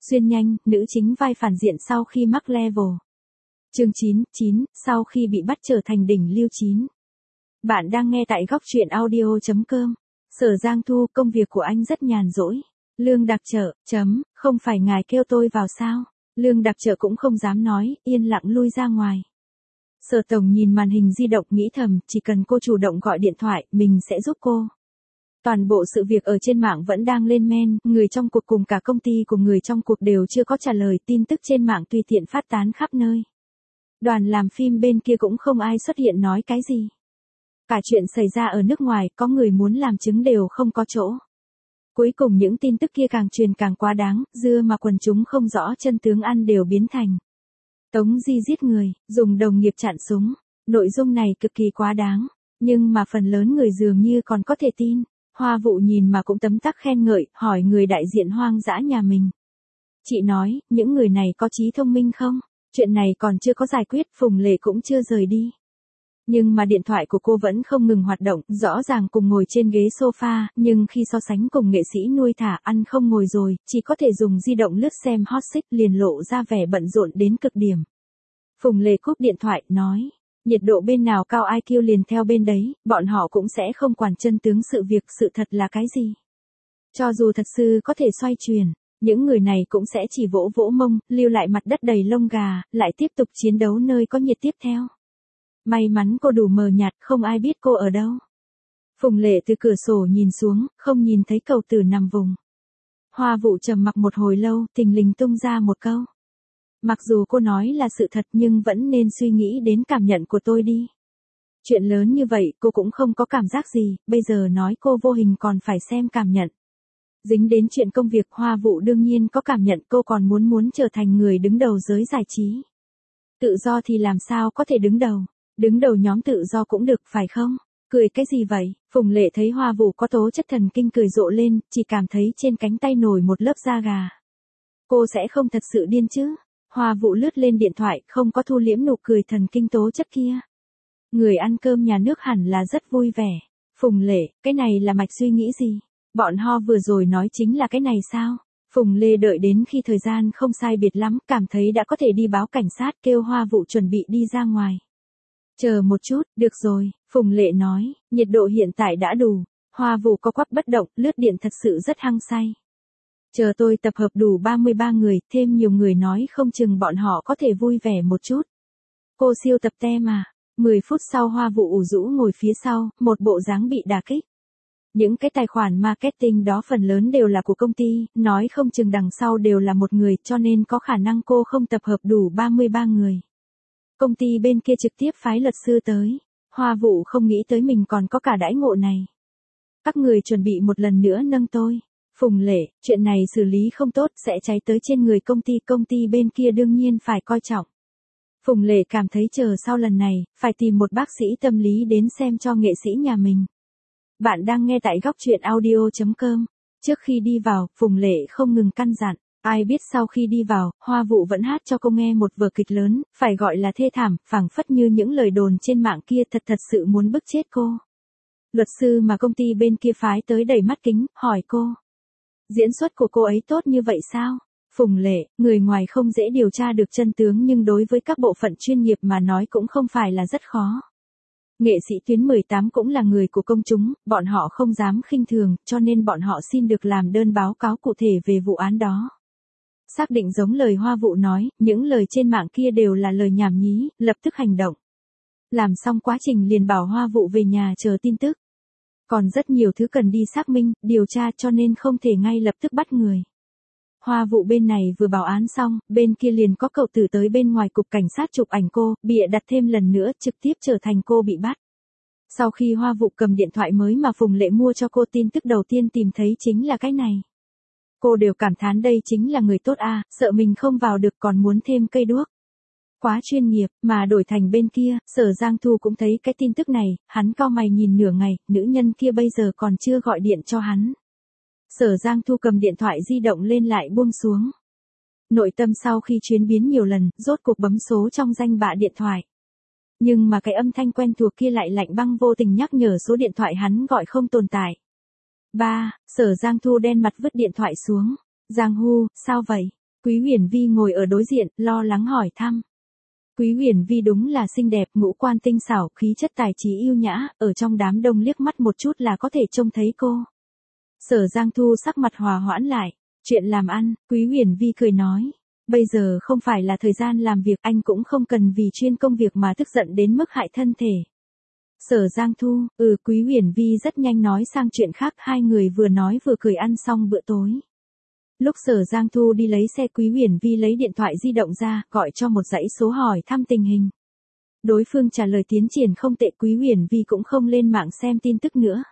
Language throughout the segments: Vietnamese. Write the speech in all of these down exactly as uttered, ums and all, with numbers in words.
Xuyên nhanh, nữ chính vai phản diện sau khi mắc level. Chương chín, chín, sau khi bị bắt trở thành đỉnh lưu chín. Bạn đang nghe tại góc truyện audio chấm com. Sở Giang Thu, công việc của anh rất nhàn rỗi. Lương Đặc Trợ, chấm, không phải ngài kêu tôi vào sao? Lương Đặc Trợ cũng không dám nói, yên lặng lui ra ngoài. Sở Tổng nhìn màn hình di động nghĩ thầm, chỉ cần cô chủ động gọi điện thoại, mình sẽ giúp cô. Toàn bộ sự việc ở trên mạng vẫn đang lên men, người trong cuộc cùng cả công ty của người trong cuộc đều chưa có trả lời, tin tức trên mạng tùy tiện phát tán khắp nơi. Đoàn làm phim bên kia cũng không ai xuất hiện nói cái gì. Cả chuyện xảy ra ở nước ngoài, có người muốn làm chứng đều không có chỗ. Cuối cùng những tin tức kia càng truyền càng quá đáng, dưa mà quần chúng không rõ chân tướng ăn đều biến thành Tống Di giết người, dùng đồng nghiệp chặn súng. Nội dung này cực kỳ quá đáng, nhưng mà phần lớn người dường như còn có thể tin. Hoa Vụ nhìn mà cũng tấm tắc khen ngợi, hỏi người đại diện hoang dã nhà mình. Chị nói, những người này có trí thông minh không? Chuyện này còn chưa có giải quyết, Phùng Lệ cũng chưa rời đi. Nhưng mà điện thoại của cô vẫn không ngừng hoạt động, rõ ràng cùng ngồi trên ghế sofa, nhưng khi so sánh cùng nghệ sĩ nuôi thả ăn không ngồi rồi, chỉ có thể dùng di động lướt xem hot search liền lộ ra vẻ bận rộn đến cực điểm. Phùng Lệ cúp điện thoại, nói, nhiệt độ bên nào cao i kiu liền theo bên đấy, bọn họ cũng sẽ không quản chân tướng sự việc, sự thật là cái gì. Cho dù thật sự có thể xoay chuyển, những người này cũng sẽ chỉ vỗ vỗ mông, lưu lại mặt đất đầy lông gà, lại tiếp tục chiến đấu nơi có nhiệt tiếp theo. May mắn cô đủ mờ nhạt, không ai biết cô ở đâu. Phùng Lệ từ cửa sổ nhìn xuống, không nhìn thấy cầu tử nằm vùng. Hoa Vụ trầm mặc một hồi lâu, thình lình tung ra một câu. Mặc dù cô nói là sự thật nhưng vẫn nên suy nghĩ đến cảm nhận của tôi đi. Chuyện lớn như vậy cô cũng không có cảm giác gì, bây giờ nói cô vô hình còn phải xem cảm nhận. Dính đến chuyện công việc, Hoa Vụ đương nhiên có cảm nhận, cô còn muốn muốn trở thành người đứng đầu giới giải trí. Tự do thì làm sao có thể đứng đầu, đứng đầu nhóm tự do cũng được phải không? Cười cái gì vậy? Phùng Lệ thấy Hoa Vụ có tố chất thần kinh cười rộ lên, chỉ cảm thấy trên cánh tay nổi một lớp da gà. Cô sẽ không thật sự điên chứ? Hoa Vụ lướt lên điện thoại, không có thu liễm nụ cười thần kinh tố chất kia. Người ăn cơm nhà nước hẳn là rất vui vẻ. Phùng Lệ, cái này là mạch suy nghĩ gì? Bọn họ vừa rồi nói chính là cái này sao? Phùng Lê đợi đến khi thời gian không sai biệt lắm, cảm thấy đã có thể đi báo cảnh sát, kêu Hoa Vụ chuẩn bị đi ra ngoài. Chờ một chút, được rồi, Phùng Lệ nói, nhiệt độ hiện tại đã đủ. Hoa Vụ có quắp bất động, lướt điện thật sự rất hăng say. Chờ tôi tập hợp đủ ba mươi ba người, thêm nhiều người nói không chừng bọn họ có thể vui vẻ một chút. Cô siêu tập te mà. mười phút sau Hoa Vụ ủ rũ ngồi phía sau, một bộ dáng bị đả kích. Những cái tài khoản marketing đó phần lớn đều là của công ty, nói không chừng đằng sau đều là một người, cho nên có khả năng cô không tập hợp đủ ba mươi ba người. Công ty bên kia trực tiếp phái luật sư tới. Hoa Vụ không nghĩ tới mình còn có cả đãi ngộ này. Các người chuẩn bị một lần nữa nâng tôi. Phùng Lệ, chuyện này xử lý không tốt sẽ cháy tới trên người công ty, công ty bên kia đương nhiên phải coi trọng. Phùng Lệ cảm thấy chờ sau lần này, phải tìm một bác sĩ tâm lý đến xem cho nghệ sĩ nhà mình. Bạn đang nghe tại góc truyện audio chấm com. Trước khi đi vào, Phùng Lệ không ngừng căn dặn. Ai biết sau khi đi vào, Hoa Vụ vẫn hát cho cô nghe một vở kịch lớn, phải gọi là thê thảm, phảng phất như những lời đồn trên mạng kia, thật thật sự muốn bức chết cô. Luật sư mà công ty bên kia phái tới đầy mắt kính, hỏi cô. Diễn xuất của cô ấy tốt như vậy sao? Phùng Lệ, người ngoài không dễ điều tra được chân tướng nhưng đối với các bộ phận chuyên nghiệp mà nói cũng không phải là rất khó. Nghệ sĩ Tuyến mười tám cũng là người của công chúng, bọn họ không dám khinh thường, cho nên bọn họ xin được làm đơn báo cáo cụ thể về vụ án đó. Xác định giống lời Hoa Vụ nói, những lời trên mạng kia đều là lời nhảm nhí, lập tức hành động. Làm xong quá trình liền bảo Hoa Vụ về nhà chờ tin tức. Còn rất nhiều thứ cần đi xác minh, điều tra cho nên không thể ngay lập tức bắt người. Hoa Vụ bên này vừa báo án xong, bên kia liền có cậu tử tới bên ngoài cục cảnh sát chụp ảnh cô, bịa đặt thêm lần nữa, trực tiếp trở thành cô bị bắt. Sau khi Hoa Vụ cầm điện thoại mới mà Phùng Lệ mua cho cô, tin tức đầu tiên tìm thấy chính là cái này. Cô đều cảm thán đây chính là người tốt à, sợ mình không vào được còn muốn thêm cây đuốc. Quá chuyên nghiệp, mà đổi thành bên kia, Sở Giang Thu cũng thấy cái tin tức này, hắn cau mày nhìn nửa ngày, nữ nhân kia bây giờ còn chưa gọi điện cho hắn. Sở Giang Thu cầm điện thoại di động lên lại buông xuống. Nội tâm sau khi chuyến biến nhiều lần, rốt cuộc bấm số trong danh bạ điện thoại. Nhưng mà cái âm thanh quen thuộc kia lại lạnh băng vô tình nhắc nhở số điện thoại hắn gọi không tồn tại. Ba, Sở Giang Thu đen mặt vứt điện thoại xuống. Giang Hu, sao vậy? Quý Huyền Vi ngồi ở đối diện, lo lắng hỏi thăm. Quý Huyền Vi đúng là xinh đẹp, ngũ quan tinh xảo, khí chất tài trí yêu nhã, ở trong đám đông liếc mắt một chút là có thể trông thấy cô. Sở Giang Thu sắc mặt hòa hoãn lại. Chuyện làm ăn, Quý Huyền Vi cười nói. Bây giờ không phải là thời gian làm việc, anh cũng không cần vì chuyên công việc mà tức giận đến mức hại thân thể. Sở Giang Thu, ừ Quý Huyền Vi rất nhanh nói sang chuyện khác, hai người vừa nói vừa cười ăn xong bữa tối. Lúc Sở Giang Thu đi lấy xe, Quý Huyền Vi lấy điện thoại di động ra, gọi cho một dãy số hỏi thăm tình hình. Đối phương trả lời tiến triển không tệ, Quý Huyền Vi cũng không lên mạng xem tin tức nữa.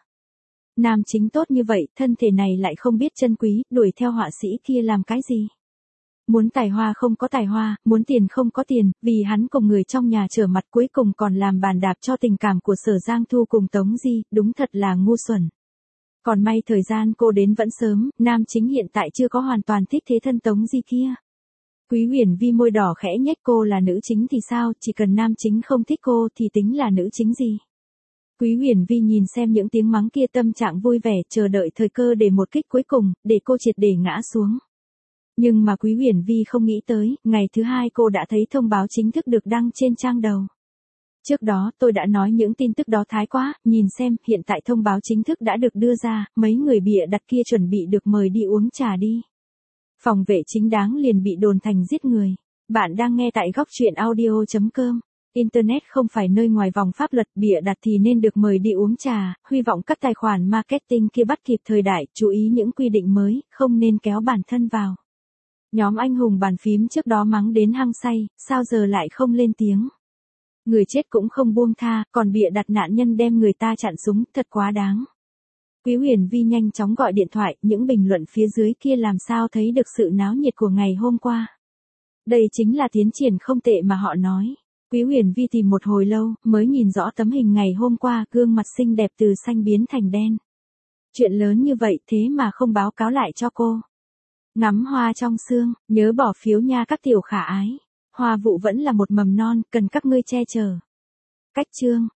Nam chính tốt như vậy, thân thể này lại không biết trân quý, đuổi theo họa sĩ kia làm cái gì? Muốn tài hoa không có tài hoa, muốn tiền không có tiền, vì hắn cùng người trong nhà trở mặt cuối cùng còn làm bàn đạp cho tình cảm của Sở Giang Thu cùng Tống Di, đúng thật là ngu xuẩn. Còn may thời gian cô đến vẫn sớm, nam chính hiện tại chưa có hoàn toàn thích thế thân Tống Di kia. Quý Huyền Vi môi đỏ khẽ nhếch, cô là nữ chính thì sao, chỉ cần nam chính không thích cô thì tính là nữ chính gì. Quý Huyền Vi nhìn xem những tiếng mắng kia, tâm trạng vui vẻ, chờ đợi thời cơ để một kích cuối cùng, để cô triệt để ngã xuống. Nhưng mà Quý Huyền Vi không nghĩ tới, ngày thứ hai cô đã thấy thông báo chính thức được đăng trên trang đầu. Trước đó tôi đã nói những tin tức đó thái quá, nhìn xem, hiện tại thông báo chính thức đã được đưa ra, mấy người bịa đặt kia chuẩn bị được mời đi uống trà đi. Phòng vệ chính đáng liền bị đồn thành giết người. Bạn đang nghe tại góc truyện audio chấm com. Internet không phải nơi ngoài vòng pháp luật, bịa đặt thì nên được mời đi uống trà, hy vọng các tài khoản marketing kia bắt kịp thời đại, chú ý những quy định mới, không nên kéo bản thân vào. Nhóm anh hùng bàn phím trước đó mắng đến hăng say, sao giờ lại không lên tiếng. Người chết cũng không buông tha, còn bịa đặt nạn nhân đem người ta chặn súng, thật quá đáng. Quý Huyền Vi nhanh chóng gọi điện thoại, những bình luận phía dưới kia làm sao thấy được sự náo nhiệt của ngày hôm qua. Đây chính là tiến triển không tệ mà họ nói. Quý Huyền Vi tìm một hồi lâu, mới nhìn rõ tấm hình ngày hôm qua, gương mặt xinh đẹp từ xanh biến thành đen. Chuyện lớn như vậy thế mà không báo cáo lại cho cô. Ngắm hoa trong sương, nhớ bỏ phiếu nha các tiểu khả ái. Hoa vụ vẫn là một mầm non, cần các ngươi che chở. Cách chương.